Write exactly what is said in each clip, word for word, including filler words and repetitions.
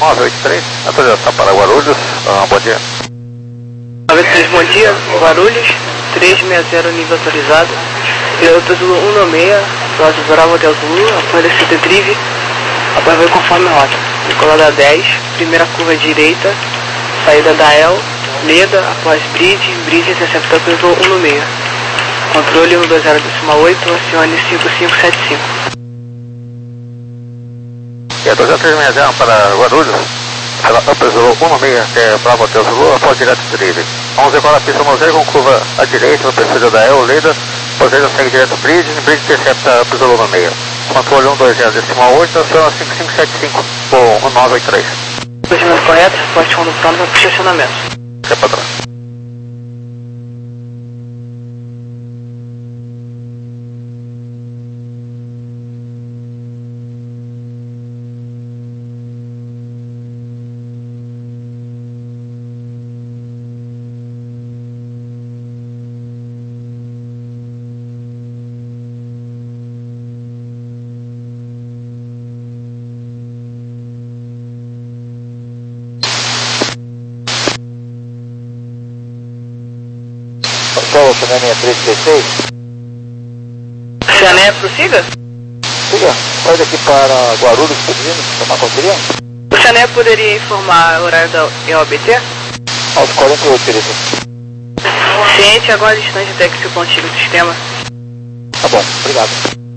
nove oito três, autorização para Guarulhos, ah, bom dia. nove oito três, bom dia, Guarulhos, três seis zero, nível autorizado. Piloto Zulu um nove seis, Piloto Bravo Hotel Zulu, após descer de drive, após vai conforme rota. Decolada dez, primeira curva direita, saída da El, Leda, após bridge, bridge interceptor pelo Zulu um nove seis. Controle um dois zero oito, acione cinco cinco sete cinco. E a dois três seis zero para Guarulhos, pela Upper Zulu um nove seis, que é Bravo Hotel Zulu, após direto de drive. Vamos decolar a pista no zero com curva à direita, no perfil da El, Leda, após ele segue direto bridge, bridge intercepta Upper Zulu um nove seis. Controle um dois zero oito, aciona cinco cinco sete cinco, ou nove oito três. Procedimento correto, poste condução para estacionamento. É patrão. Control, Ciané três três seis. Ciané, prossiga? Siga, sai daqui para Guarulhos, pedindo, tomar conferência. O Ciané poderia informar o horário da E O B T? Aos quarenta e oito, querido. Ciente, agora distante até que se contigo o sistema. Tá bom, obrigado.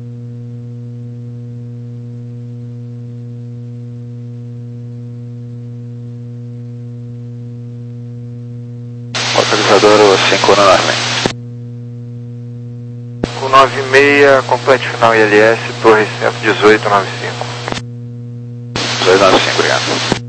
Autorizador cinco nove seis. cinco nove seis, complete final I L S, Torre cento e dezoito, nove cinco. dois nove cinco, obrigado.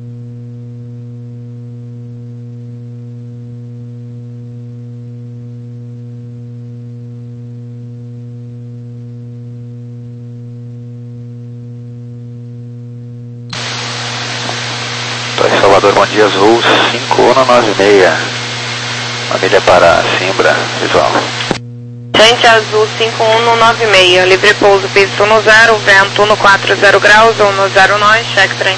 Torre Salvador, bom dia, Azul cinco nove seis. Família para Simbra, visual. Gente Azul cinco um nove seis, livre pouso, piso no zero, vento no quatro zero graus, ou no zero nós, cheque trem.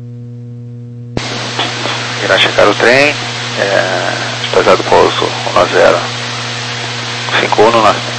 Irá checar o trem, é, pesado pouso um zero, cinco um nove seis.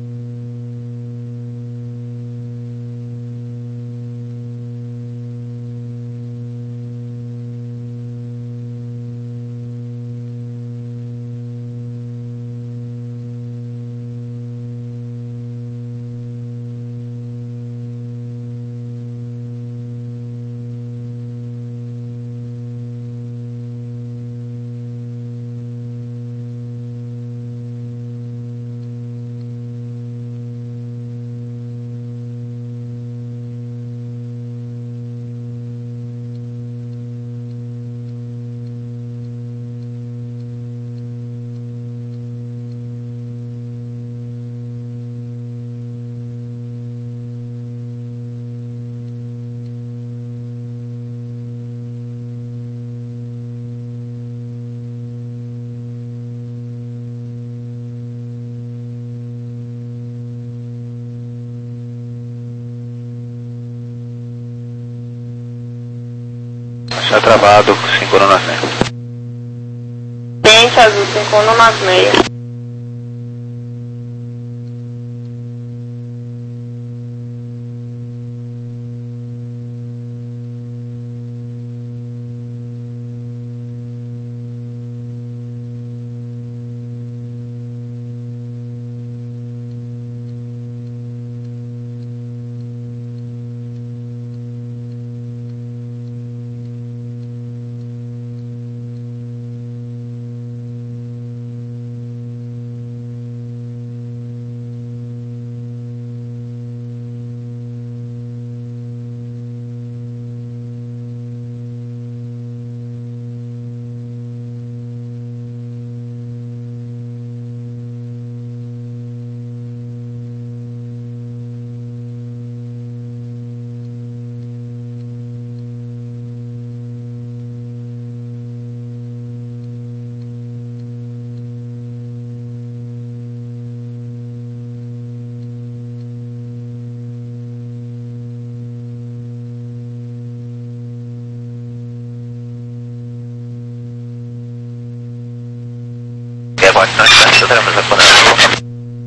Está travado, cinco nove seis. Gente Azul cinco um nove seis. teremos respondendo.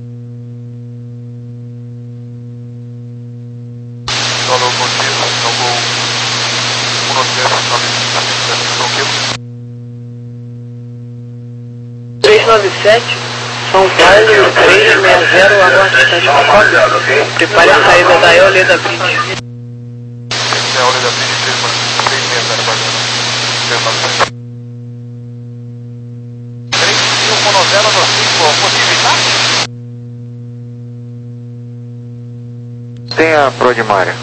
Solo contigo, então vou um nove zero nove três nove sete, São Paulo, três seis zero, aguarde distante da cópia. Prepare a saída da E O L da Bridge. É a hora da Bridge três seis zero, Bardana. três nove sete. três cinco um zero no cinco, possível, tá? Tem a Prodimária.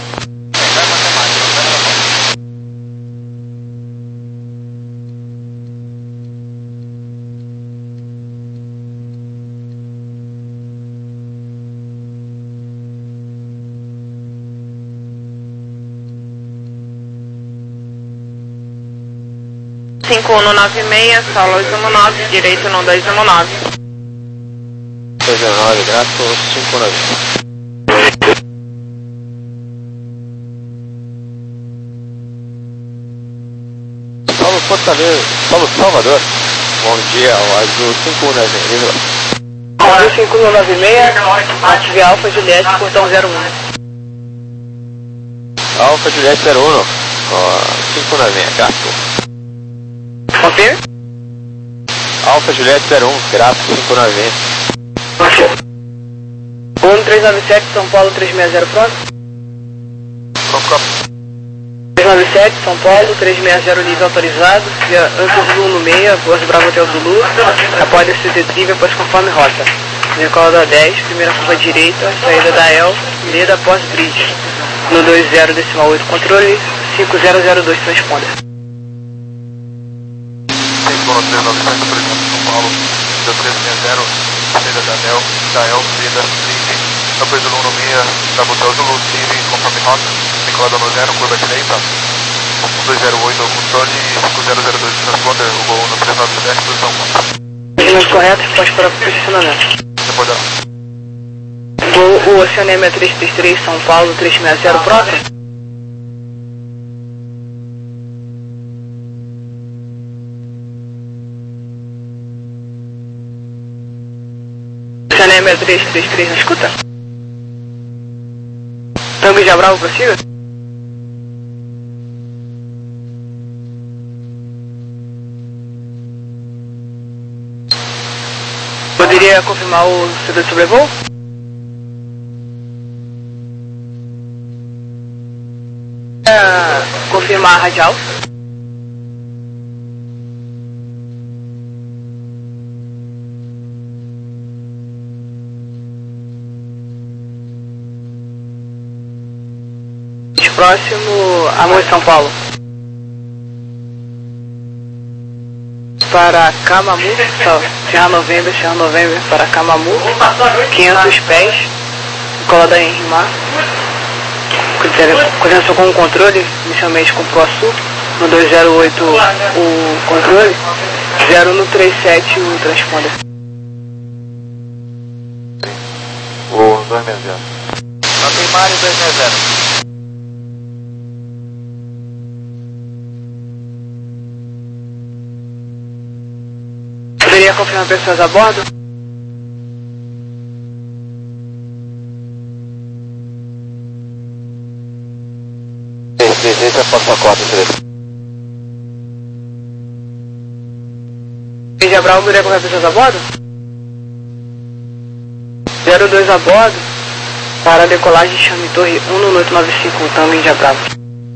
cinco um nove seis, solo dois um nove, direito no dois um nove. dois um nove, grato, cinco nove. Paulo Fortaleza, Paulo Salvador. Bom dia, o Azul cinco um nove seis. Azul cinco um nove seis, ative Alfa Juliette, portão zero um. Alfa Juliette zero um, cinco nove seis, gato. Confirme? Alfa Juliette zero um, grato, cinco nove seis. um três nove sete, São Paulo três seis zero, pronto. Pronto, três nove sete, São Paulo, três seis zero, nível autorizado. Via Anco Zulu no meia, Voz Bravo Hotel Zulu. Após a C T Trive, após conforme rota. Decola da dez, primeira curva direita, saída da E L, Leda após Bridge. No dois zero, decimal oito, controle, cinco zero zero dois, transponder. cinco três nove sete, presidente de São Paulo, três seis zero, saída da E L, da E L, Leda, Bridge. Depois do Luno meia, da Hotel Zulu, Trive, conforme rota. Decolada no zero, curva direita. um dois zero oito, controle, cinco zero zero dois, transponder, o voo no três nove sete, posição quatro. Regimento correto, pode para o posicionamento. Depois da... O, o Oceanemia três três três, São Paulo, três seis zero, pronto. Oceanemia três três três, não escuta? Tango de Bravo, prossiga. Poderia confirmar o C D de sobrevoo? É, confirmar a radial. Próximo, Amor de São Paulo. Para Camamu, Serra Novembro, Serra Novembro, para Camamu, quinhentos pés, colada em Rimar, coordenação com o controle, inicialmente com o ProSul, no dois zero oito o controle, zero no trinta e sete o transponder. O dois seis zero. Mantém Mário dois seis zero. Poderia confirmar pessoas a bordo? Esse é a porta quatro, Índia Bravo, poderia confirmar pessoas a bordo? zero dois a bordo, para a decolagem chame torre um no oito nove cinco, Tango Índia Bravo.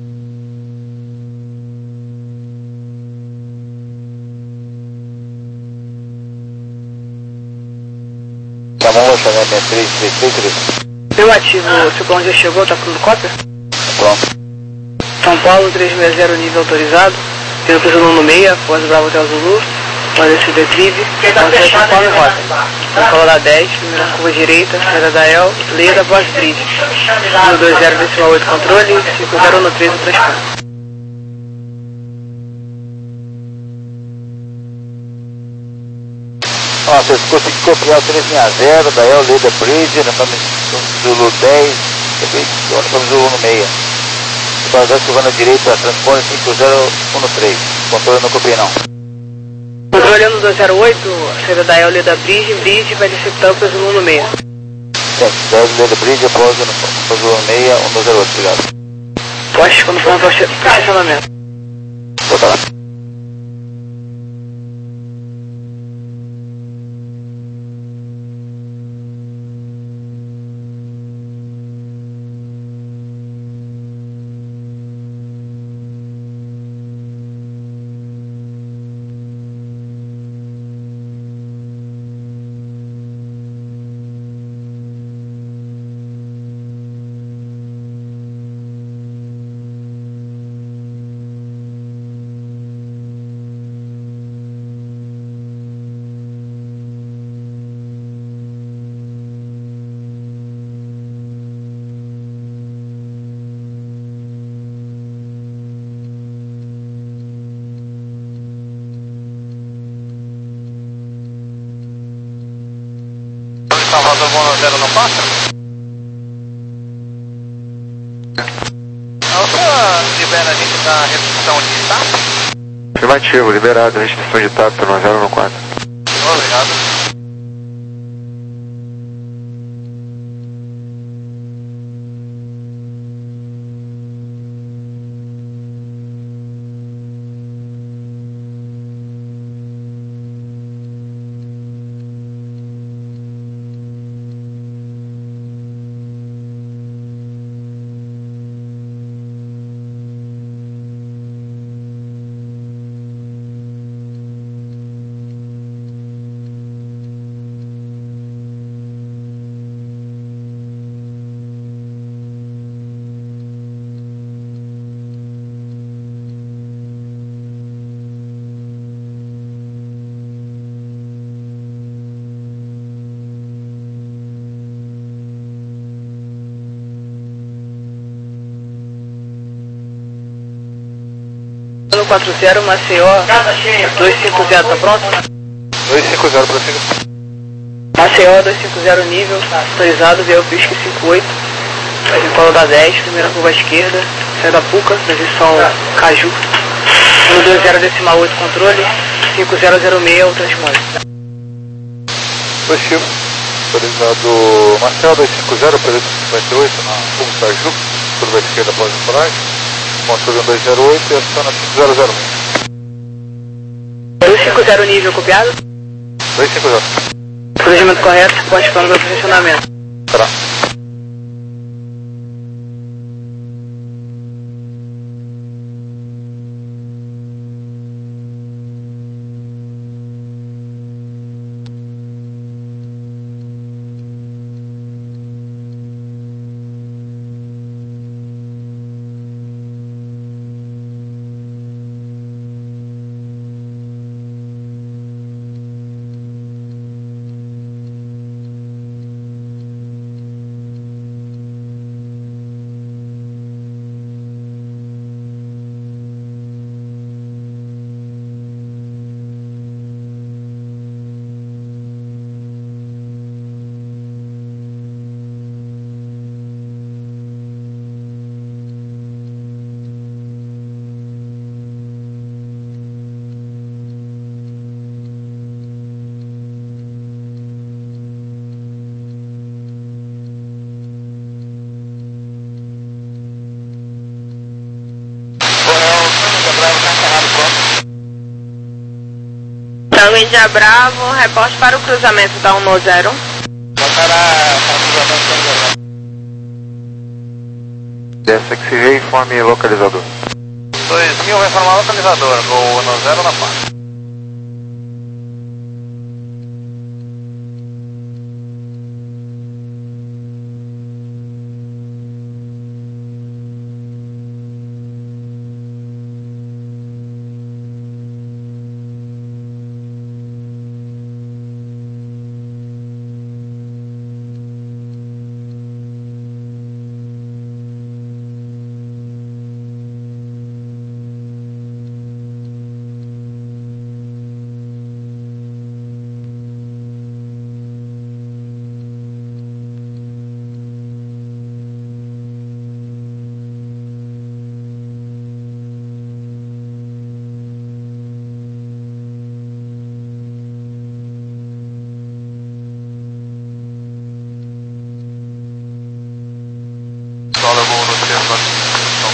Chamou, chamou, três três três três. Afirmativo, o seu plano já chegou, tá tudo cópia? Pronto. São Paulo, três seis zero, nível autorizado. Pelo Zulu no meia, Voz Bravo Hotel Zulu. Pode se detrive, pode São Paulo em rota. Decola da dez, primeira curva direita, saída da E L, Leda após Bridge. No dois zero, decimal oito, controle, cinco zero no três, o transporte. Ó, vocês conseguiram copiar o três seis zero, da E L, Leda Bridge, nós estamos no Zulu dez, nós estamos no Zulu no meia. Depois da curva direita, transpone cinco zero um três. Controle não copiei não. Controle no dois zero oito, saída da Eolida Bridge, Bridge vai interceptar o peso um no meio. Da Eolida Bridge, pousa no peso um seis, um dois zero oito, obrigado. Poste quando for no estacionamento. Volta lá. Salvador Bono Zero não passa? A outra libera a gente da restrição de tato? Afirmativo, liberado, restrição de tato no zero no quatro. Obrigado. quatro zero, Maceió, dois cinco zero, tá pronto? dois cinco zero, prossiga. Maceió, dois cinco zero, nível, autorizado, veio Pisque cinco oito, vai vir colo da dez, primeira curva à esquerda, sai da Puca, transição Caju, um dois zero decimal oito, controle, cinco zero zero seis, o transmole. Positivo. Autorizado Marcel, dois cinco zero, preço cinquenta e oito, na curva Caju, curva à esquerda após a coragem. Controle um dois zero oito e aciona cinco zero zero um. dois cinco zero nível copiado? dois cinco zero. Procedimento correto, pode plano do posicionamento. Será. Tango Índia Bravo, reporte para o cruzamento da um zero. Dessa que se informe localizador. dois mil vai informar localizador, Gol um zero na paz.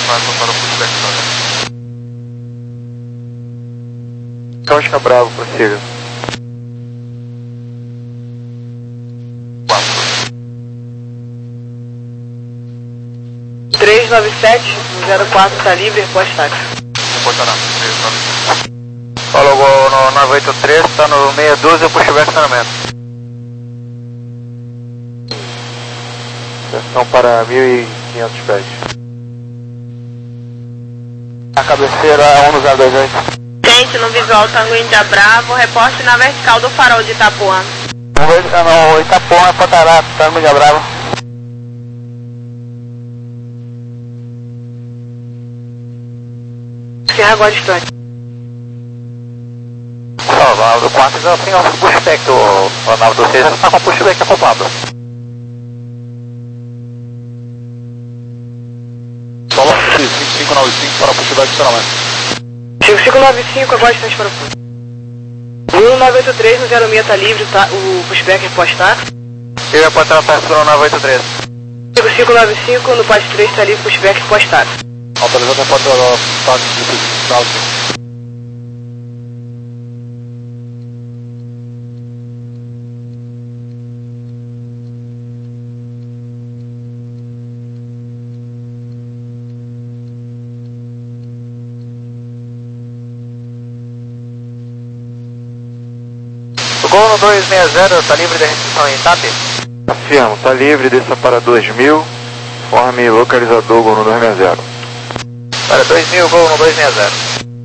confirmação para o pushback também. Oscar Bravo, prossiga. três nove sete zero quatro está livre, repórter táxi. Reporta não, três nove sete. Falou, Gol no nove oito três, está no seis um dois, pushback estacionamento. Estação para mil e quinhentos pés. A cabeceira é um zero dois oito. Gente, no visual Tango Índia Bravo, reporte na vertical do farol de Itapuã. No Itapuã é Pantará, Tango Índia Bravo. Encerra agora distante. Ó, o do quatro já tem o pushback, o nave do seis já está com o pushback acoplado. Solo cinco cinco nove cinco para pushback estacionamento. cinco cinco nove cinco, agora distante para o fundo. um nove oito três no zero seis está livre, tá, o pushback repórter táxi. Eu ia passar a taxa no nove oito três. cinco cinco nove cinco no PAS três está livre, pushback repórter táxi. Autorizado repórter táxi de táxi. Gol no dois seis zero, está livre da restrição em TAP? Afirmo, está livre, desça para dois mil, forme localizador Gol no dois seis zero. Para dois mil, Gol no dois seis zero.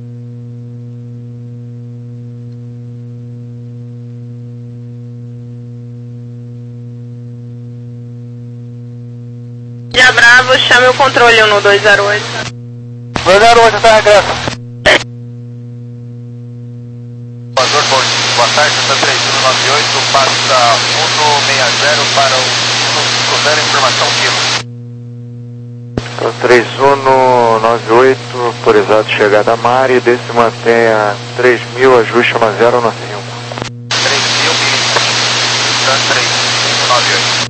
Índia Bravo, chame o controle no dois zero oito. dois zero oito, está regresso. Boa tarde, está três um nove oito, passa um seis zero para o um cinco zero, informação Kilo. três um nove oito, autorizado chegada a Mari, desse mantenha três mil, ajuste no zero no cinco. três mil e três um nove oito.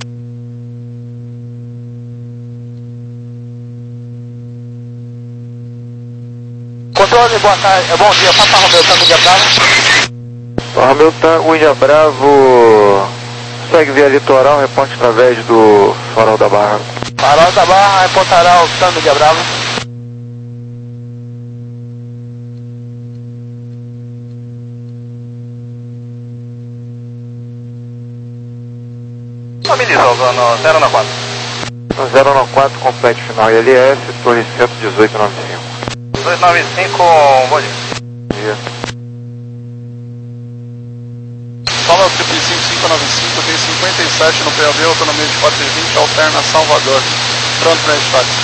Controle, boa tarde, bom dia, Papa Romeu, Tango Índia Bravo. Romeu, Tango Índia Bravo, segue via litoral, reporte através do Farol da Barra. Farol da Barra, reportará o Tango Índia Bravo. Mobilizou no zero nove quatro. No zero nove quatro, complete final I L S, torre cento e dezoito noventa e cinco. dois nove cinco, bom dia. Dia. Fala triplo cinco cinco nove cinco, tem cinquenta e sete no P A B, autonomia de quatro e vinte, alterna Salvador. Pronto para táxi.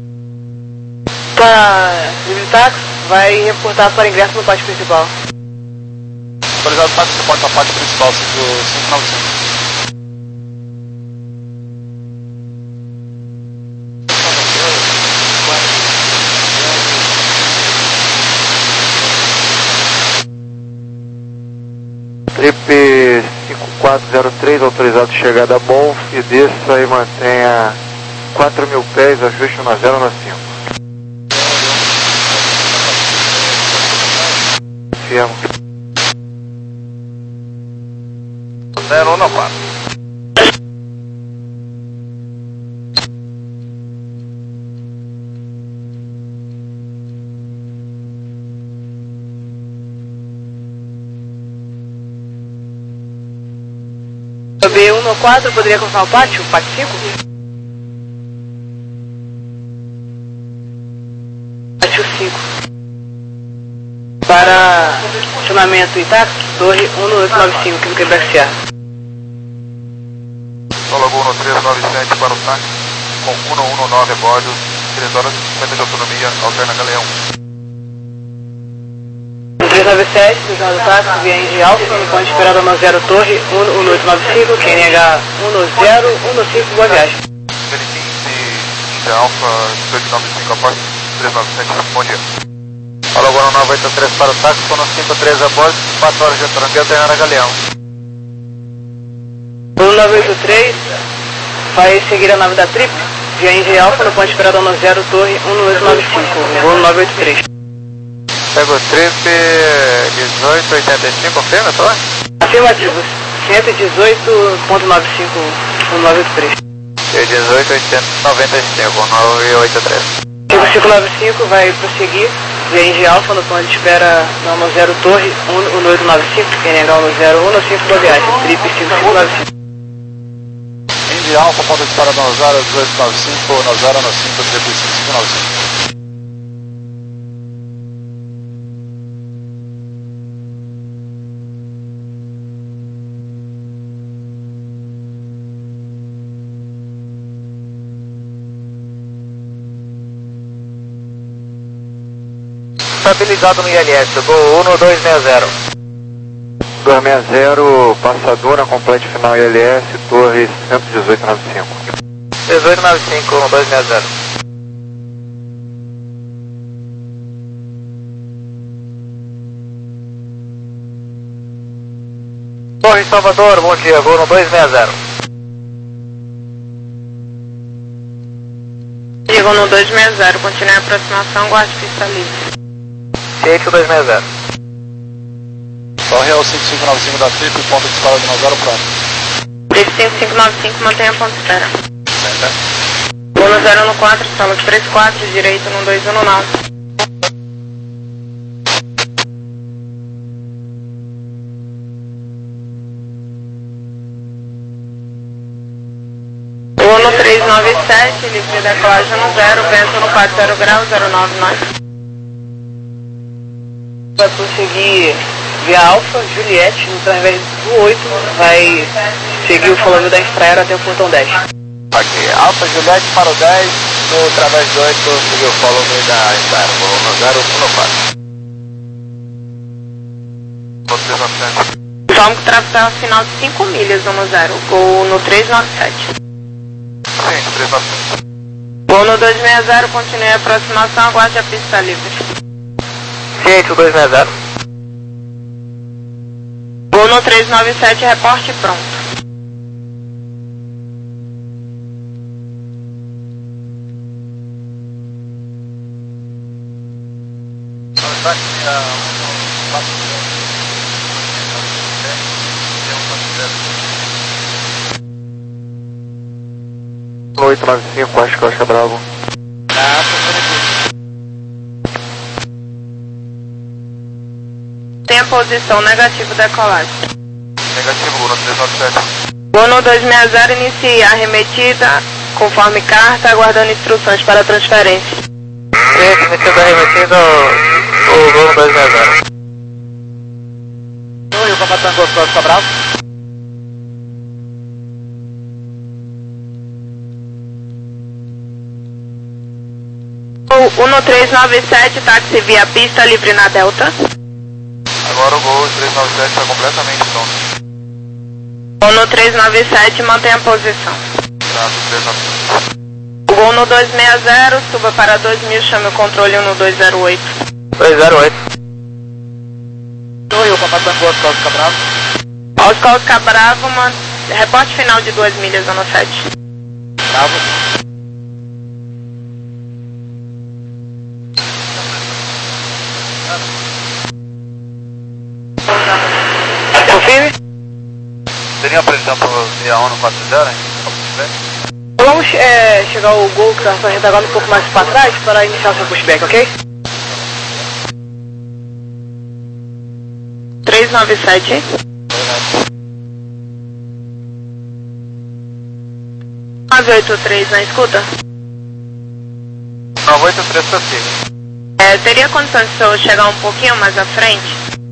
Para livre táxi, vai reportar para ingresso no pátio principal. Autorizado táxi, reporta a parte principal, cinco nove cinco. Trip cinco quatro zero três, autorizado chegada a Bonf, e desça e mantenha quatro mil pés, ajuste no zero no cinco. Firmo. zero um quatro. B um no quatro, poderia confirmar o pátio? Pátio cinco? Pátio cinco. Para estacionamento e táxi, torre um oito nove cinco, aqui no Quebec Sierra. Solo Gol no três nove sete para o táxi, com cento e dezesseis a bordo, três horas e cinquenta de autonomia, alterna Galeão. três nove sete, do do táxi, via Indy Alfa, no ponto esperado no zero torre, um oito nove cinco, Q N H um zero um cinco, boa viagem. Verifique Indy Alfa, dois nove cinco, a parte três nove sete, bom dia. Fala agora nove oito três para o táxi, com cinco três a bordo, quatro horas de autonomia, alterna Galeão. um nove oito três, vai seguir a nave da Trip, Via Indy Alfa no ponto esperado no zero, torre um oito nove cinco, voo nove oito três. Pega o trip dezoito oitenta e cinco, confirma, só? Afirmativo, cento e dezoito ponto noventa e cinco, nove oito três. dezoito oitocentos e noventa e cinco, nove oito três. cinco cinco nove cinco vai prosseguir, via Indy Alfa no ponto de espera no zero, torre um oito nove cinco, que é no zero um cinco da viagem, trip cinco cinco nove cinco. Indy Alfa, ponto de espera no zero oito nove cinco, no zero um cinco, trip cinco cinco nove cinco. Estabilizado no I L S, voo um dois seis zero. dois seis zero, passadora, complete final I L S, torre cento e dezoito noventa e cinco. dezoito noventa e cinco, um dois seis zero. Torre Salvador, bom dia, voo no dois seis zero. Diego no dois seis zero, continue a aproximação, guarde pista livre. Ciente dois seis zero. Torre é o cinco cinco nove cinco da trip, ponto de espera no zero pronto. Trip cinco cinco nove cinco, mantenha a ponto de espera. Certo. Voo no zero um quatro, sala três quatro, direito no dois um nove. Voo no três nove sete, livre decolagem no zero, vento no quatro zero graus, zero nove nove. Vai prosseguir via Alfa, Juliette, no através do oito, vai seguir o follow da Embraer até o portão dez. Ok, Alfa, Juliette para o dez, no através do oito, seguiu o follow da Embraer, voo no zero um quatro. Informo que o tráfego está final de cinco milhas no zero, voo no três nove sete. Sim, três nove sete. Voo no dois seis zero, continue a aproximação, aguarde a pista livre. Ciente dois seis zero. Voo no três nove sete, reporte pronto. oito nove cinco, acho que eu acho bravo. Tem a posição negativo decolagem. Negativo, voo no três nove sete. Voo no dois seis zero, inicie a arremetida conforme carta, aguardando instruções para transferência. Ciente, iniciando a remetida, o voo no dois seis zero. E o Capitão Gostoso está bravo? Voo um três nove sete, táxi via pista livre na Delta. Agora o gol três nove sete está completamente pronto. Voo no três nove sete, mantenha a posição. Trato três nove sete. Voo no dois seis zero, suba para dois mil, chame o controle no dois zero oito. dois zero oito. E o Capitão Gostoso está bravo? Oscar Oscar Bravo, man... reporte final de duas milhas, zona sete. Bravo. Confirme? Teria uma previsão para o dia um no quatro zero, hein? Vamos é, chegar ao gol que está retardado um pouco mais para trás para iniciar o seu pushback, ok? três nove sete. nove oito três, na escuta? nove oito três prossiga. É, teria condições de eu chegar um pouquinho mais à frente?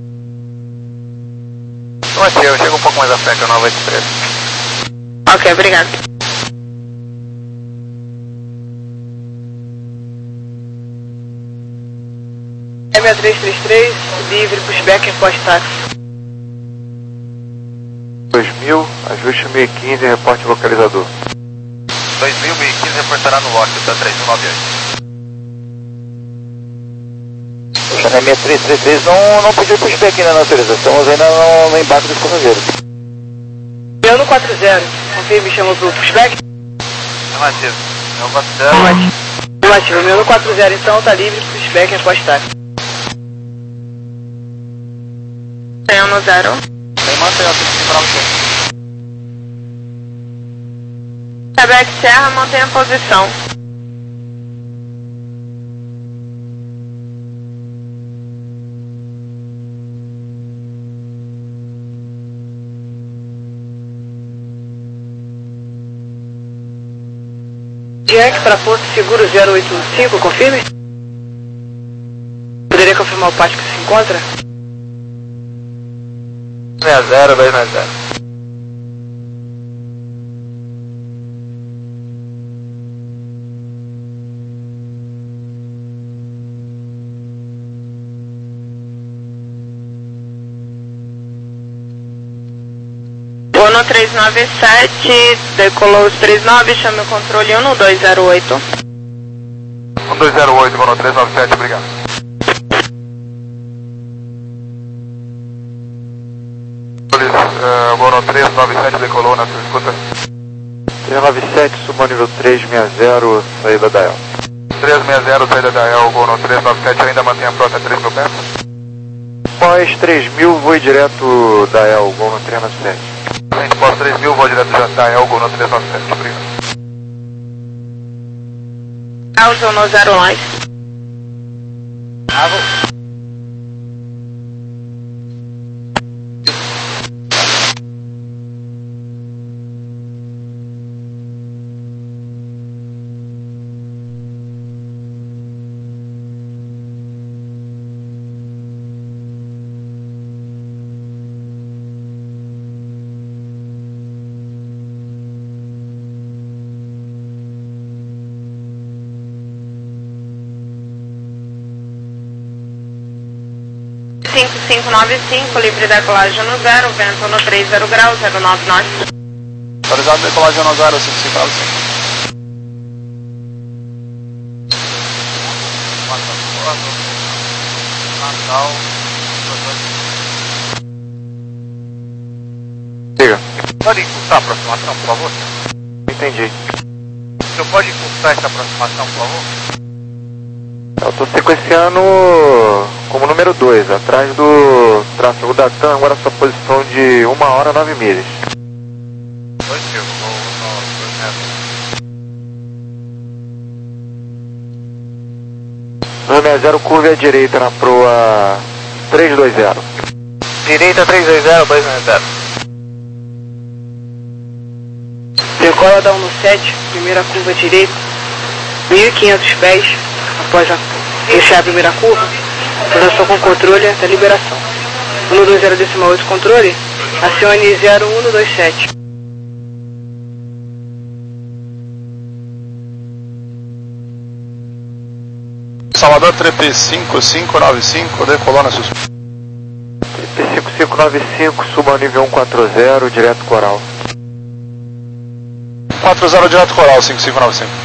Não é seu, eu chego um pouco mais à frente, é o nove oito três. Ok, obrigado. M seis três três três, livre, pushback, reporte táxi. dois mil, ajuste mil e quinze, reporte localizador. dois mil e quinze reportará no lote da três mil e noventa e oito. A M seis três três três não, não pediu pushback ainda na autorização, estamos ainda no, no embarque dos passageiros. Piano quatro zero, confirme, me chamou pro pushback? Afirmativo. É o quatro zero. Afirmativo, meu no quatro zero então, tá livre, pushback é pós-táxi. Tem um no zero. Tem mantém, eu tenho que para você. Quebec Serra, mantém a posição. Jack para Porto Seguro zero oito cinco, confirme? Poderia confirmar o pátio que se encontra? seis zero, dois zero zero. Ono três nove sete, decolou os três nove, chame o controle um dois zero oito. um dois zero oito, Ono três nove sete, obrigado. Uh, Ono três nove sete, decolou na sua escuta. três nove sete, suba nível três seis zero, saída da E L. três seis zero, saída da E L, Ono três nove sete, ainda mantém a frota três mil pés? Pós três mil, voo direto da E L, Ono três nove sete. Gente, pós três mil, vou direto já da E L, Ono três nove sete, obrigado. Causa no zero live. Bravo. cinco cinco nove cinco, livre decolagem no zero, vento no três zero graus, zero nove nove. Autorizado decolagem no zero, cinco cinco nove cinco. Diga. Pode encurtar a aproximação, por favor? Entendi. O senhor pode encurtar essa aproximação, por favor? Eu estou sequenciando como número dois, atrás do tráfego da TAM, agora sua posição de uma hora nove milhas. Positivo, vou no dois metros. dois seis zero, curva à direita na proa três dois zero. Direita três dois zero, dois seis zero. Decola da um sete, primeira curva direita, mil e quinhentos pés, após a, fechar a primeira curva, posição com controle até liberação. um dois zero decimal oito controle, acione zero um dois sete. Salvador Trepe cinco cinco nove cinco, decolou na sus... cinco cinco nove cinco, suba ao nível um quatro zero, direto coral. quatro zero direto coral, cinco cinco nove cinco.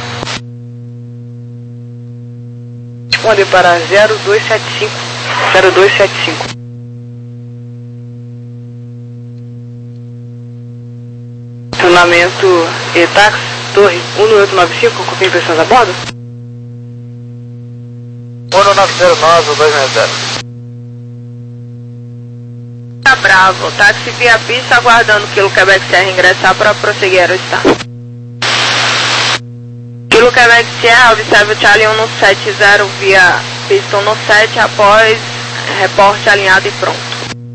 Responde para zero dois sete cinco, zero dois sete cinco. Treinamento E-Tax, torre um oito nove cinco, com pessoas a bordo? um nove zero nove, dois seis zero. Tá bravo, táxi via pista aguardando que o Quebec Serra ingressar para prosseguir aerostar. Kilo Quebec Sierra, observe o Charlie um sete zero via pista um sete após reporte alinhado e pronto.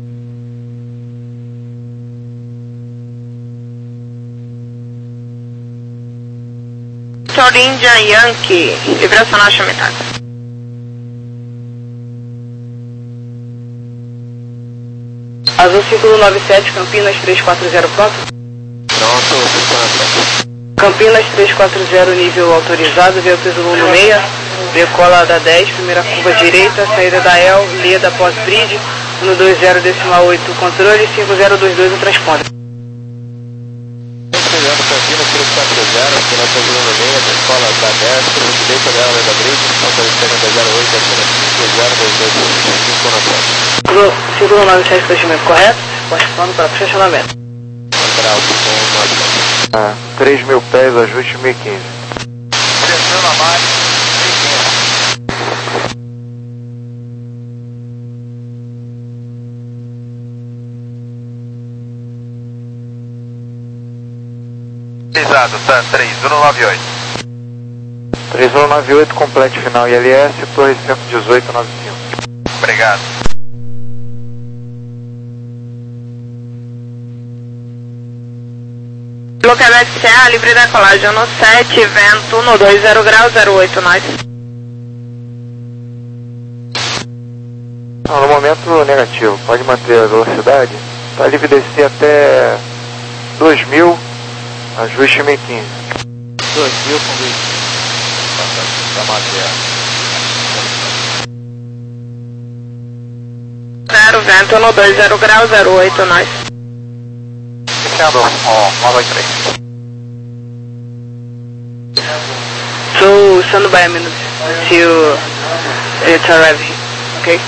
Torindia Yankee, vibracional chamitado. Azul cinco nove sete, Campinas três quatro zero, pronto? Pronto, funcionando. Campinas três quatro zero, nível autorizado, veio peso no meia, decola da dez, primeira curva direita, saída da E L, Leda pós-bridge, um dois zero decimal oito, controle, cinco zero dois dois, o transponder. Campinas três quatro zero, final peso no meia, decola da dez, curva direita da E L, Leda bridge, autorizado zero oito, acima cinco zero dois dois, cinco na frente. cinco nove sete, fechamento correto, pós-plano para estacionamento. Ah, três mil pés, ajuste mil e quinze. Estrela Mar, três Pesado, Sun três um nove oito. três um nove oito, complete final I L S, torre cento e dezoito, nove cinco. Obrigado. Quebec C A, livre decolagem no sete, vento no dois zero graus, zero oito, nós. Não, no momento negativo, pode manter a velocidade, está livre descer até dois mil, ajuste mil e quinze. dois mil com mil e quinze. Da matéria. Zero, vento no dois zero graus, zero oito, nós. Iniciando, ó, nove oito três. So, stand by a minute till it's arriving, okay?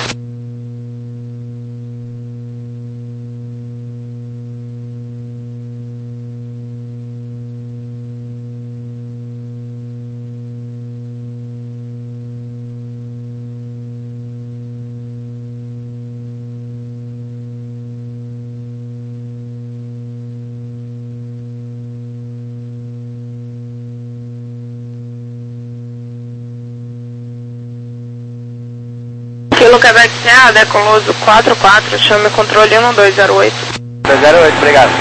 Kilo Quebec C A, decoloso quatro quatro, chame controle um dois zero oito. dois zero oito, obrigado.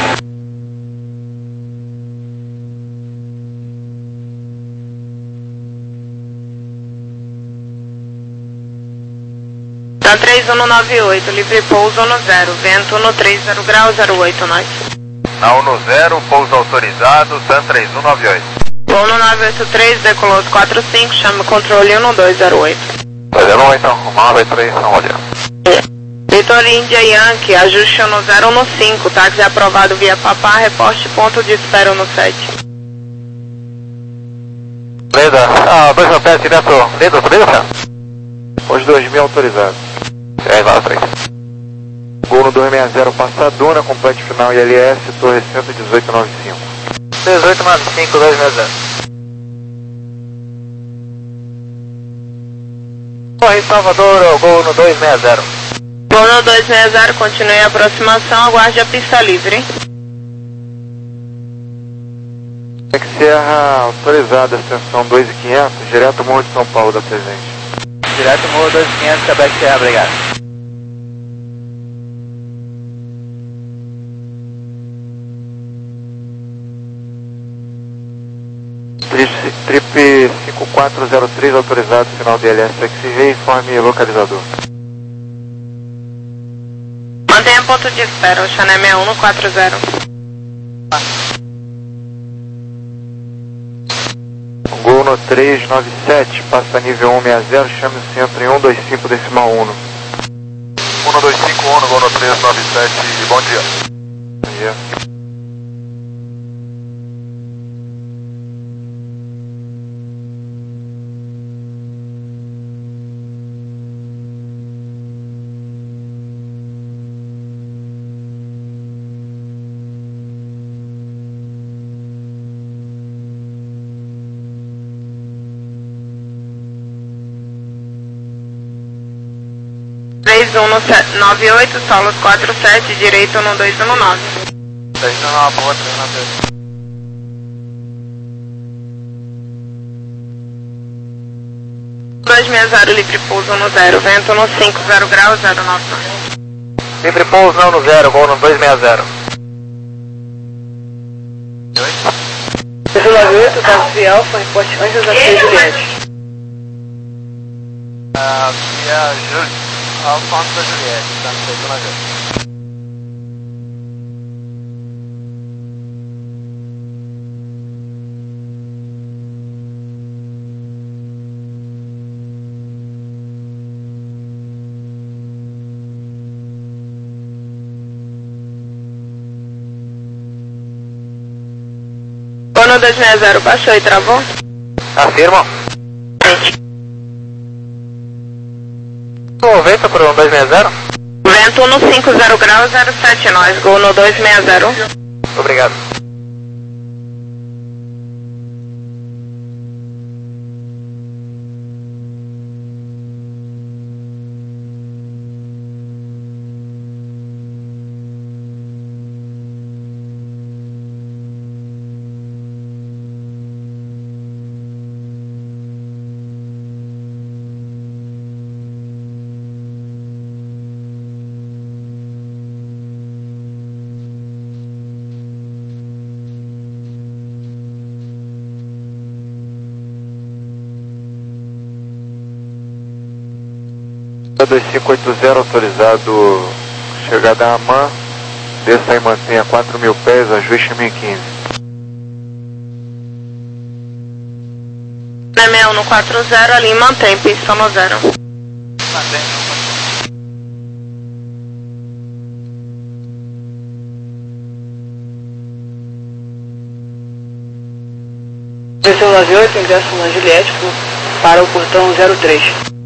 Tá três um nove oito, livre pouso no zero, vento no três zero graus, zero oito, nós. Na um no zero, pouso autorizado, Sun três um nove oito. um nove oito três, decoloso quatro cinco, chame controle um dois zero oito. dois zero oito, nove oito três, não olha. Vitor India Yankee, ajuste no zero no cinco, táxi aprovado via Papá, reporte ponto de espera no sete. Leda, ah, dois mil pés direto, Leda, beleza? Os dois mil autorizados. dez lá, três. Gol no dois seis zero, Passaduna, complete final I L S, torre cento e dezoito, nove cinco. dezoito nove cinco, dois seis zero. Torre Salvador, gol no dois seis zero. Gol no dois seis zero, continue a aproximação, aguarde a pista livre. É que Serra autorizada, extensão dois mil e quinhentos, direto Morro de São Paulo da presente. Direto Morro dois mil e quinhentos, Quebec C A, obrigado. Trip cinco quatro zero três, autorizado, final D L S X V, informe localizador. Mantenha ponto de espera, o Chané sessenta e um no quatro zero. Gol no três nove sete, passa nível um seis zero, chame o centro em um dois cinco decimal um. um dois cinco um, gol no três nove sete, bom dia. Bom dia. três um nove oito, solos quatro sete, direito no dois um nove. dois um nove oito, três nove oito. dois seis zero, livre pouso no zero, vento no cinco zero graus, zero nove. Livre pouso não no zero, gol no dois seis zero. dois nove oito, táxi Alfa, reporte Anjos a seis Juliette. Ah, via Júlio, Alfonso da Juliette, tá no seis um nove oito. Ono dois seis zero, baixou e travou? Afirma. noventa por um dois seis zero. Vento no cinco zero graus, zero sete, nós. Gol no dois seis zero. Obrigado. dois cinco oito zero autorizado, chegada a Amman, desça e mantenha quatro mil pés, ajuste mil e quinze. seis um no quatro zero, ali mantém, pista no zero. Mantém. Desceu nove oito, ingresso na Juliette para o portão zero três.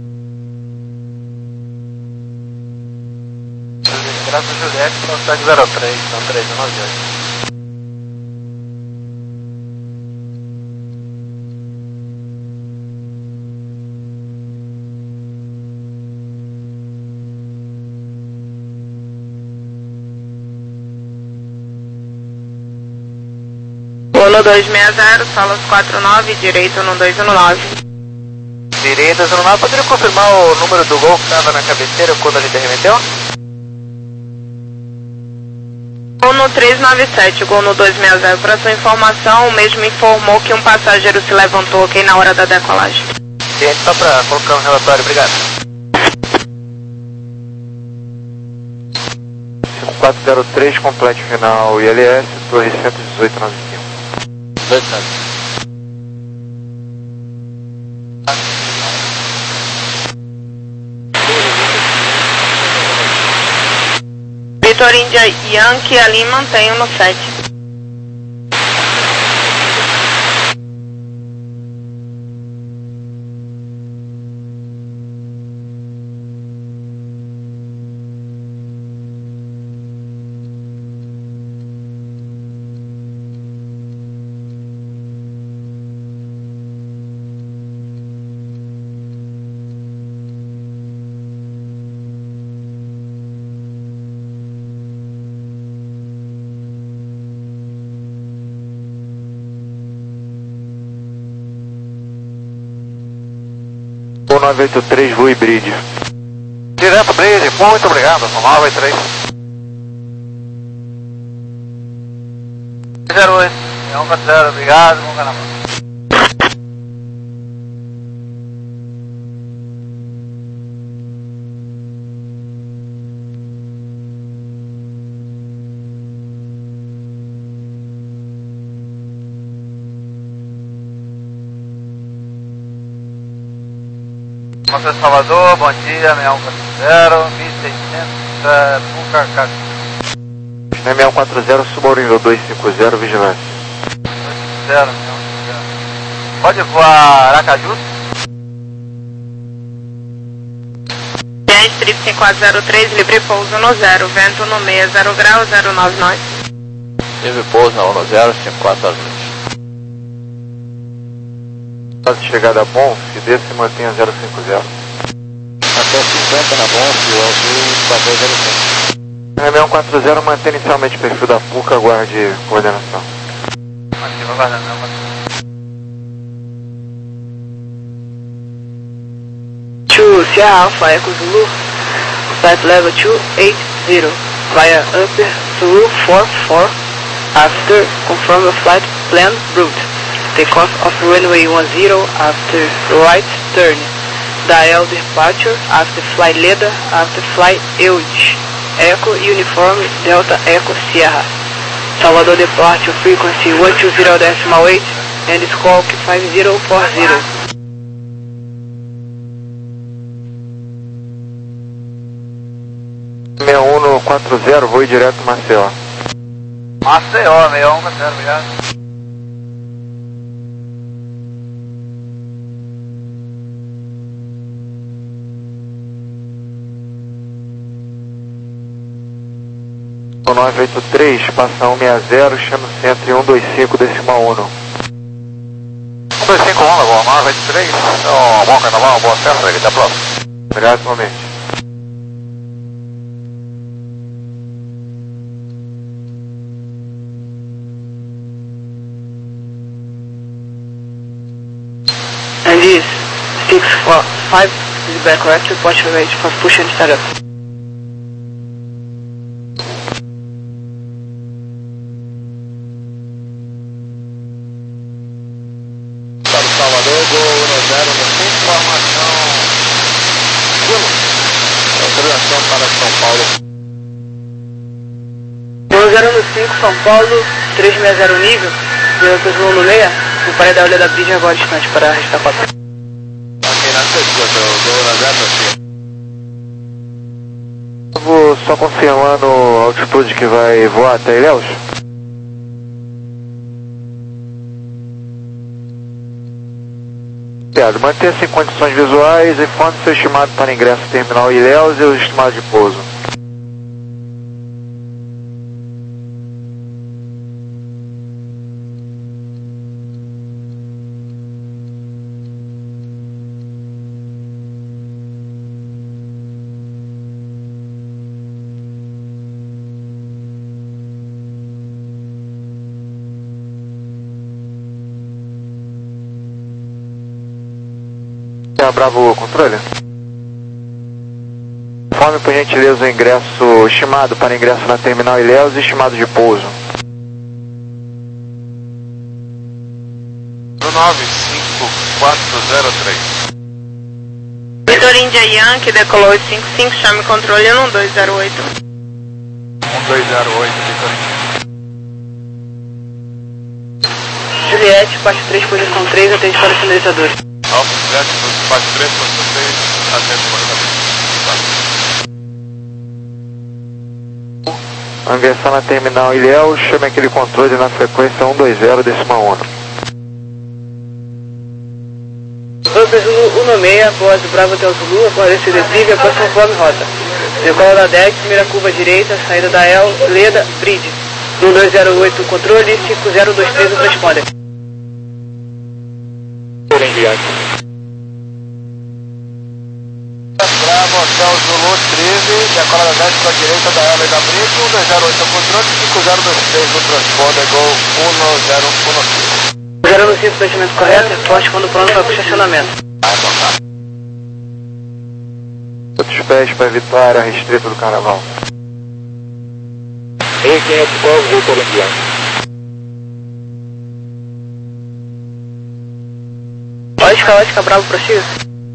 Ingresso na Juliette para o site zero três, são três nove oito. Uno dois seis zero, Solos quatro nove, direito no dois um nove. Direita, zero nove, poderia confirmar o número do gol que estava na cabeceira quando a gente arremeteu? Gol no três nove sete, gol no dois seis zero. Para sua informação, o mesmo informou que um passageiro se levantou aqui na hora da decolagem. Gente, só para colocar um relatório, obrigado. cinco quatro zero três, complete final I L S, Torre cento e dezoito nove cinco. Dois anos. Vitor India Yankee ali mantém no sete. nove oito três, Rui Bridge. Direto, Bridge, muito obrigado, nove oito três. zero oito, um quatro zero, obrigado, bom caramba. Monteiro Salvador, bom dia, seis um quatro zero, mil e seiscentos, Puca Cacá. seis um quatro zero, suba ao nível dois cinco zero, vigilância. dois cinco zero, seis um quatro zero. Pode voar Aracaju? Trip cinco quatro zero três, livre pouso no zero, vento no seis zero grau, zero nove nove. Livre pouso na um zero, cinco quatro zero três. Fase de chegada bom, se desce e mantenha zero cinco zero. Até cinquenta na Bonf, o azul quatro zero cinco. seis um quatro zero, mantém inicialmente o perfil da Puca, aguarde coordenação. Ativa, aguardando, não, To Sierra Alpha Echo Zulu, flight level two eight zero, via Upper Zulu four four, after confirm your flight plan route. Take off of runway one zero after right turn. Dial departure after flight leader after flight Euge. Echo Uniform Delta Echo Sierra. Salvador departure frequency one two zero decimal eight and squawk five zero four zero. seis um no quatro zero, voo direto Maceió. Maceió, seis um quatro zero, obrigado. nove oito três, passa um seis zero, chama o centro e um dois cinco decimal um. um dois cinco um, Lagoa, nove oito três, oh, bom carnaval, boa festa, até a próxima. Obrigado, igualmente. And this six four five is back correct, report your rate for push and startup. Salvador, gol um zero, informação. Golo. zero no cinco, São Paulo, três seis zero nível, depois um no meia, o parede da olha da bridge agora distante para registrar quatro. Ok, na sequência, eu na zero no Vou só confirmando a altitude que vai voar até Ilhéus. Manter-se em condições visuais, informe seu estimado para ingresso terminal Ilhéus e o estimado de pouso. Bravo controle. Informe por gentileza o ingresso estimado para ingresso na terminal Ilhéus e estimado de pouso. nove cinco quatro zero três. Vitor India Yankee decolou cinco cinco, chame controle um dois zero oito. um dois zero oito, Vitor India. Juliette, parte três, posição três, atende para os sinalizadores. Alfa, Juliette, parte três, posição três, atende para o Ingressar na terminal Ilhéus, chame aquele controle na frequência um dois zero, décima nona. Upper Zulu um seis, após o Bravo Hotel Zulu, após esse declive, após São Paulo rota. Decola da deck, primeira curva direita, saída da El, Leda, Bridge. um dois zero oito, controle, cinco zero dois três, o transponder. Bravo, Hotel Zulu treze, decola da dez para a direita da L da Bridge, um dois zero oito controle, cinco zero dois três no transponder, gol um zero um cinco. zero no cinco, fechamento correto, reforte quando pronto para o estacionamento. Outros pés para evitar a restrita do carnaval. E quinhentos, vou colombiano. Ótica, ótica, Bravo, prossiga.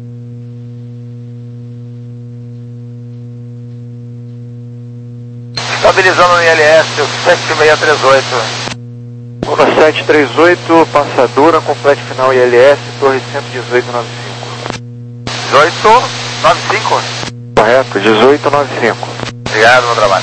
Estabilizando no I L S, sete seis três oito. um sete três oito, passadura, complete final I L S, torre cento e dezoito noventa e cinco. dezoito noventa e cinco? Correto, dezoito noventa e cinco. Obrigado, meu trabalho.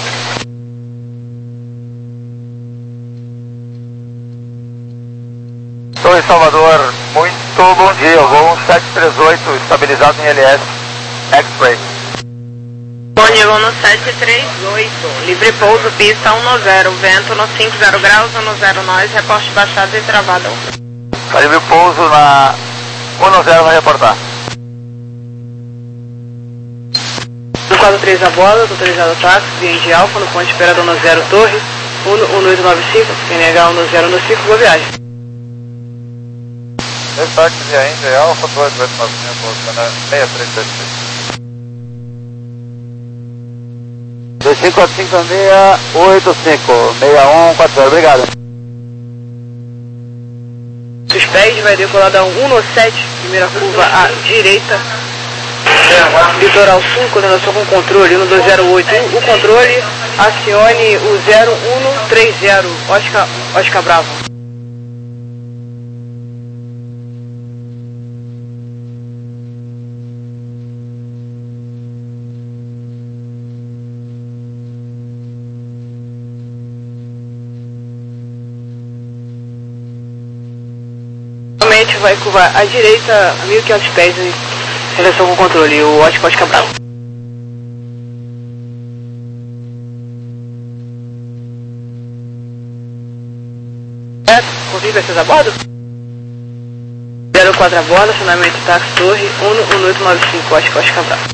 Estou em Salvador, muito bom dia, voo um sete três oito, estabilizado em I L S, X-Ray. Bom dia, vou no sete três oito, livre pouso, pista um zero, vento no cinco zero graus, um zero nós, reporte baixado e travado. Tá livre pouso na um zero, vai reportar. um quatro três a bola, autorizado táxi, via de Alfa, no ponto esperado um zero Torre, um oito nove cinco, N H um zero no cinco, boa viagem. Esse táxi via Índia Alfa, dois oito nove cinco, seis três sete seis. dois cinco quatro cinco seis oito cinco, seis um quatro zero, obrigado. Os pés vai decolar da um no sete, primeira curva à direita. Litoral Sul, coordenação com controle, um dois zero oito, o controle, acione o zero um três zero, Oscar, Oscar Bravo. Normalmente vai curvar à direita, mil e quinhentos pés em relação com o controle, o Oscar, Oscar Bravo. Certo, confirma vocês a bordo? zero quatro a bordo, acionamento táxi torre, um oito nove cinco, Oscar, Oscar Bravo.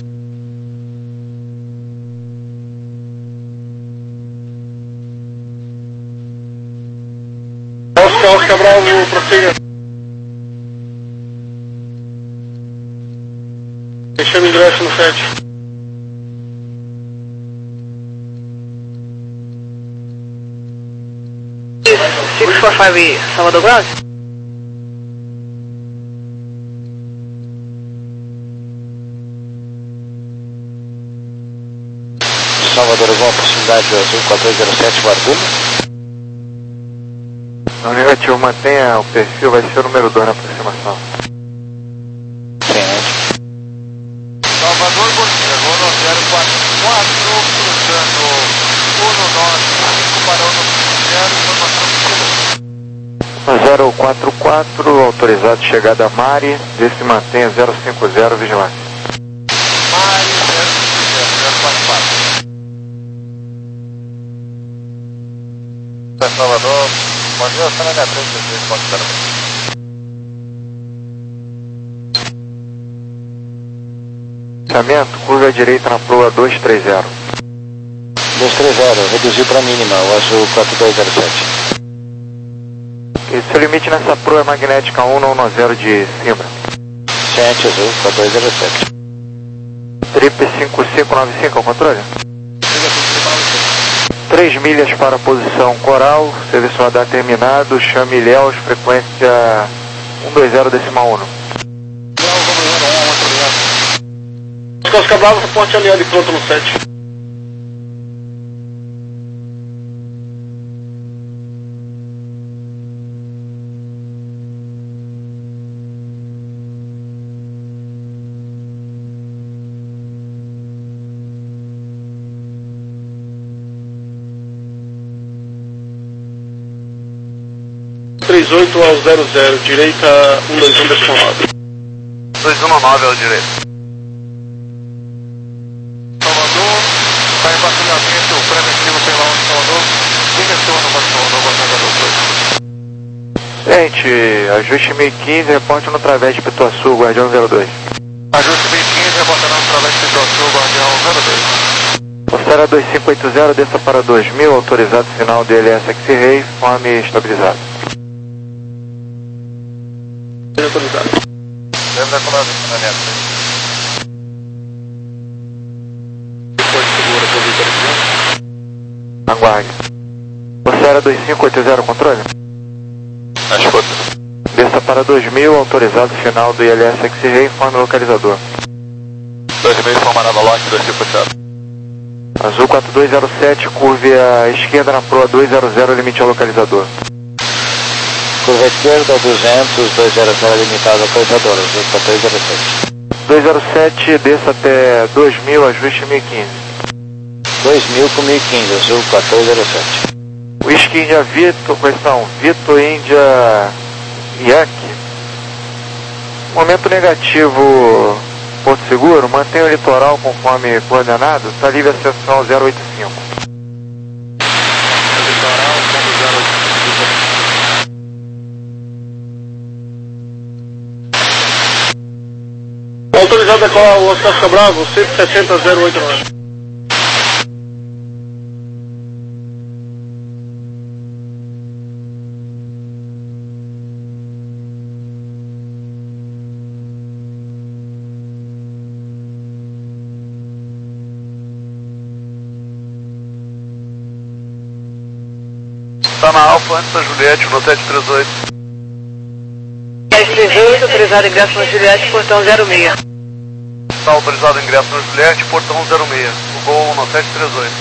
Oscar, Oscar Bravo, prossiga. Fechando ingresso no sete. seis quatro cinco, Salvador Ground? Salvador alguma possibilidade do Azul quatorze zero sete Guarulhos? Não, negativo, mantenha o perfil, vai ser o número dois na aproximação. Frente. Salvador, bom dia, Gono zero quatro quatro, cruzando um nove cinco para um zero, informação seguida. zero quatro quatro, autorizado chegada a Mari, vê se mantenha zero cinco zero, vigilância. Mari zero cinco zero, zero quatro quatro. Salvador, bom dia, eu sou na minha três três três, pode estar bem. Curva à direita na proa dois três zero. dois três zero, reduziu para mínima, o Azul quatro dois zero sete. E seu limite nessa proa é magnética um não zero de cima. sete Azul quatro dois zero sete. Trip cinco cinco nove cinco, ao controle? três milhas para a posição coral, serviço radar terminado, chame Ilhéus, frequência um dois zero decimal um. Oscar Bravo, reporte aliado e pronto no sete. três oito ao zero zero, direita um dois um decimal nove. dois um nove ao direito. Gente, ajuste mil e quinze, reporte no Través de Pituaçu, Guardião zero dois. Ajuste mil e quinze, reportando no Través de Pituaçu, Guardião zero dois. Ostara dois cinco oito zero, desça para dois mil, autorizado sinal D L S X-Ray, fome estabilizado. Autorizado. Deve decolar na minha frente. Depois segura, posição. Aguarde. Ostara dois cinco oito zero, controle? Na escuta. Desça para dois mil, autorizado final do I L S X-Ray, informe localizador. dois mil, informará Valor, dois cinco zero. Azul quatro dois zero sete, curve à esquerda na proa dois zero zero, limite ao localizador. Curva esquerda duzentos, dois zero zero, limitado ao localizador, Azul quatro dois zero sete. dois zero sete, desça até dois mil, ajuste mil e quinze. dois mil com mil e quinze, Azul quatro dois zero sete. Whisky India Vitor, questão, Vitor India Yankee. Momento negativo, Porto Seguro, mantenha o litoral conforme coordenado, está livre acessão ao zero oito cinco. Litoral, zero oito cinco. Autorizado a decolar o Oscar Bravo, cento e sessenta zero oito nove. Está na Alfa antes da Juliette, no sete três oito. dez três oito, autorizado ingresso na Juliette, portão zero seis. Está autorizado ingresso na Juliette, portão zero seis. O gol no sete três oito.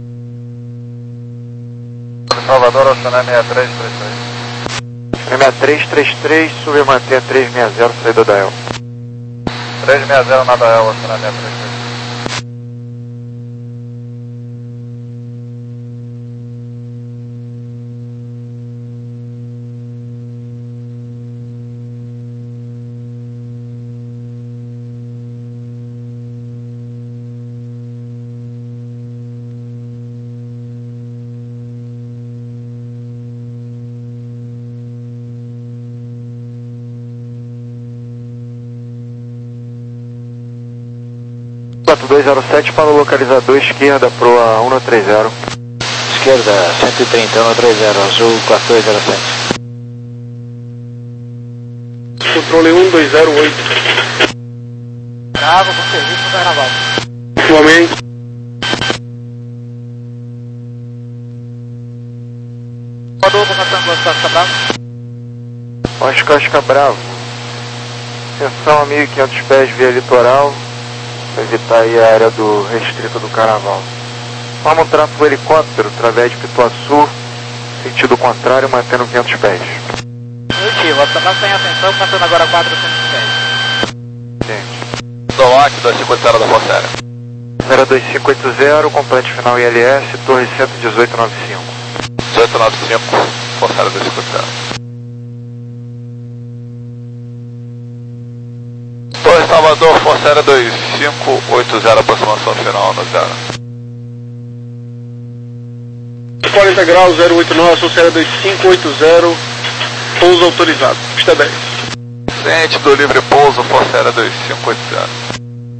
Salvador, acionar seis três três três. seis três três três, sube manter três seis zero, saída da El. três seis zero na da El, acionar seis três três. quatro dois zero sete para o localizador esquerda, proa um três zero. Esquerda, cento e trinta, um três zero, Azul quatro dois zero sete. Controle um dois zero oito. Bravo, com serviço no Carnaval. Igualmente. Rodou com a Oscar Bravo. Oscar Oscar Bravo. Atenção a mil e quinhentos pés via litoral, para evitar aí a área do restrito do Carnaval. Forma um tráfego helicóptero através de Pituaçu, sentido contrário, mantendo quinhentos pés. Positivo, observar sem atenção, passando agora quatrocentos pés. Gente. Dolac, dois cinco oito zero da Força Aérea. Número dois cinco oito zero, complete final I L S, torre cento e dezoito noventa e cinco. dezoito noventa e cinco, Força Aérea dois cinco oito zero. Torre Salvador, Força Aérea dois cinco oito zero, aproximação final no zero. quarenta graus, zero oito nove, Força Aérea dois cinco oito zero, pouso autorizado, pista dez. Ciente do livre pouso, Força Aérea dois cinco oito zero.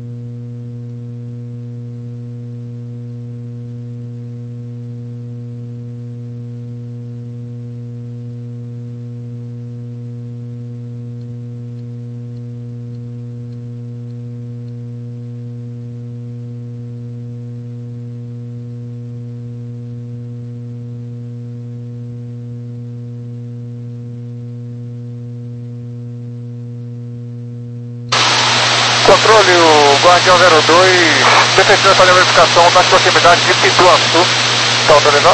Controle, o Guardião zero dois, defensiva para a verificação das proximidades de Pituaçu. Está autorizado?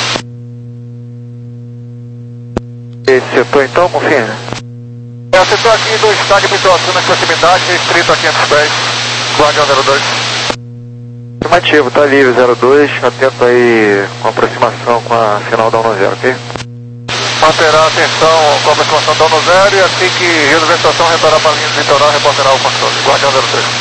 Esse setor então, confirma? É, setor aqui do estádio de Pituaçu nas proximidades, restrito a quinhentos pés. Guardião zero dois. Afirmativo, tá livre zero dois, atento aí com a aproximação com a final da um zero, ok? Manterá atenção com a aproximação da um zero e assim que resolver a situação, retornar para a linha do litoral, reportará o controle. Guardião zero três.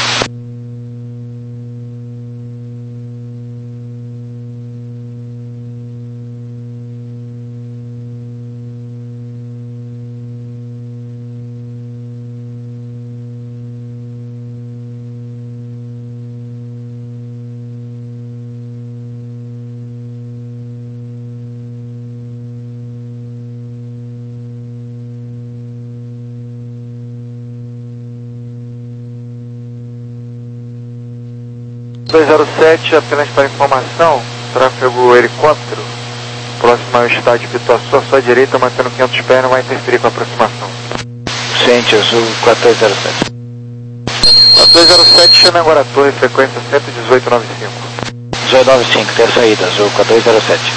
dois zero sete, apenas para informação, tráfego helicóptero, próximo ao estádio de Pituaçu, à sua direita, mantendo quinhentos pés, não vai interferir com a aproximação. Ciente, azul quatro dois zero sete. quatro dois zero sete, chama agora a torre, frequência cento e dezoito noventa e cinco. dezoito noventa e cinco, ter saída, azul quatro dois zero sete.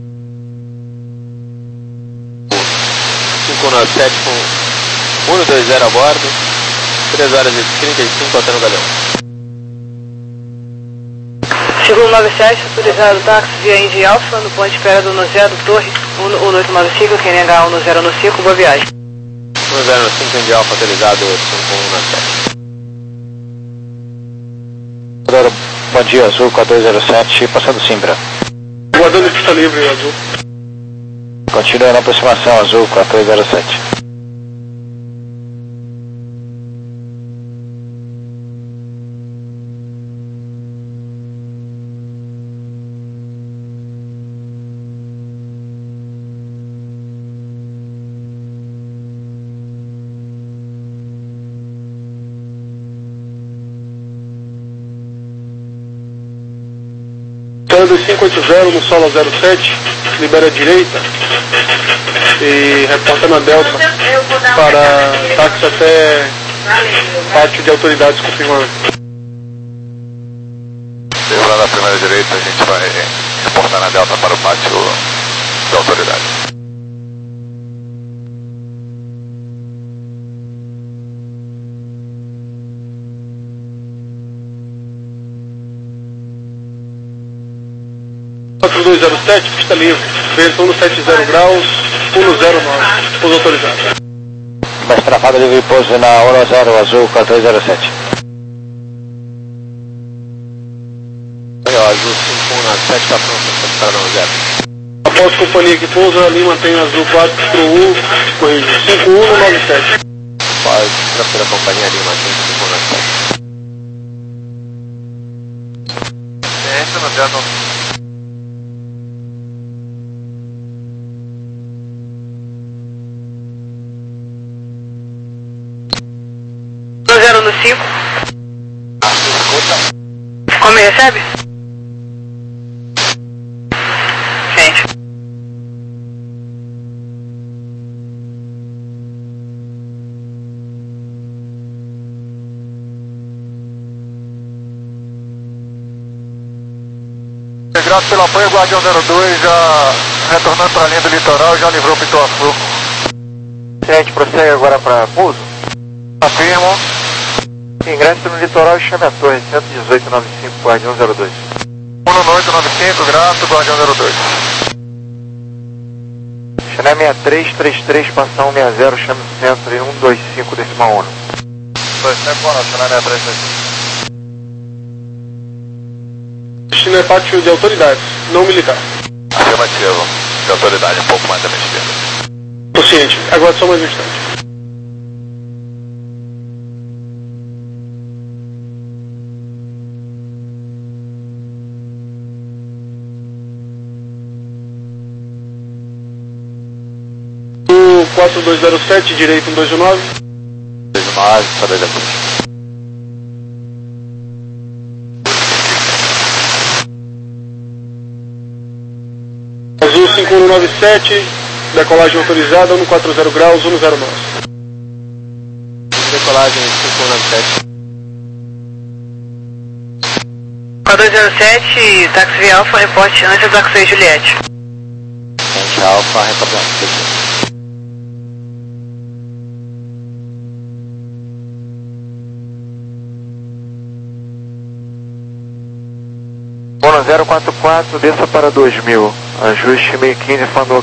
cinco nove sete com um dois zero a bordo, três horas e trinta e cinco, até no Galeão. Segundo nove sete, autorizado táxi via Indy Alpha, no ponto de espera do um zero, torre um oito nove cinco, Q N H um zero cinco, boa viagem. um zero cinco, Indy Alpha, autorizado cinco um nove sete. Bom dia, azul quatro dois zero sete, passando Simbra. Guardando pista livre, azul. Continua na aproximação, azul quatro dois zero sete. dois cinco oito zero no solo zero sete, libera a direita e reporta na Delta para táxi até pátio de autoridades confirmando. Lembrando a primeira direita, a gente vai reportar na Delta para o pátio da autoridade. quatro dois zero sete, pista livre, vento um sete zero graus, um zero nove, pouso autorizado. Mais trafada de pouso na um zero, azul quatro dois zero sete. Aí, ó, azul cinco um nove sete, está pronto para um zero. Após companhia que pousa, ali mantém azul quatro um, corrige, cinco um nove sete. Pode, tranquila companhia ali, mantém cinco um nove sete. Ciência no Delta. um zero no cinco. Como me recebe? Gente. três grato pelo apoio, Guardião zero dois, já retornando para a linha do litoral, já livrou o Pituaçu. Gente, prossegue agora para pouso. Afirmo. Ingresso no litoral e chame a torre, cento e dezoito noventa e cinco, Guardião zero dois. um oito nove cinco, grato, Guardião zero dois. Channel sessenta e três trinta e três, passar cento e sessenta, chame o centro em cento e vinte e cinco, decimal um. dois cinco, boa noite, Channel sessenta e três trinta e três. Destino é pátio de autoridades, não militar. Afirmativo, de autoridade um pouco mais da minha esquerda. Tô ciente, aguarde só mais um instante. O quatro dois zero sete, direito um dois um nove. dois um nove, só dois aqui. Azul cinco um nove sete, decolagem autorizada, um quatro zero graus, um zero nove. Decolagem cinco um nove sete. quatro dois zero sete, táxi Via Alfa, reporte antes do táxi Juliette. Gente Alfa, recablando. Bono zero quatro quatro, desça para dois mil. Ajuste mil e quinze, Fandor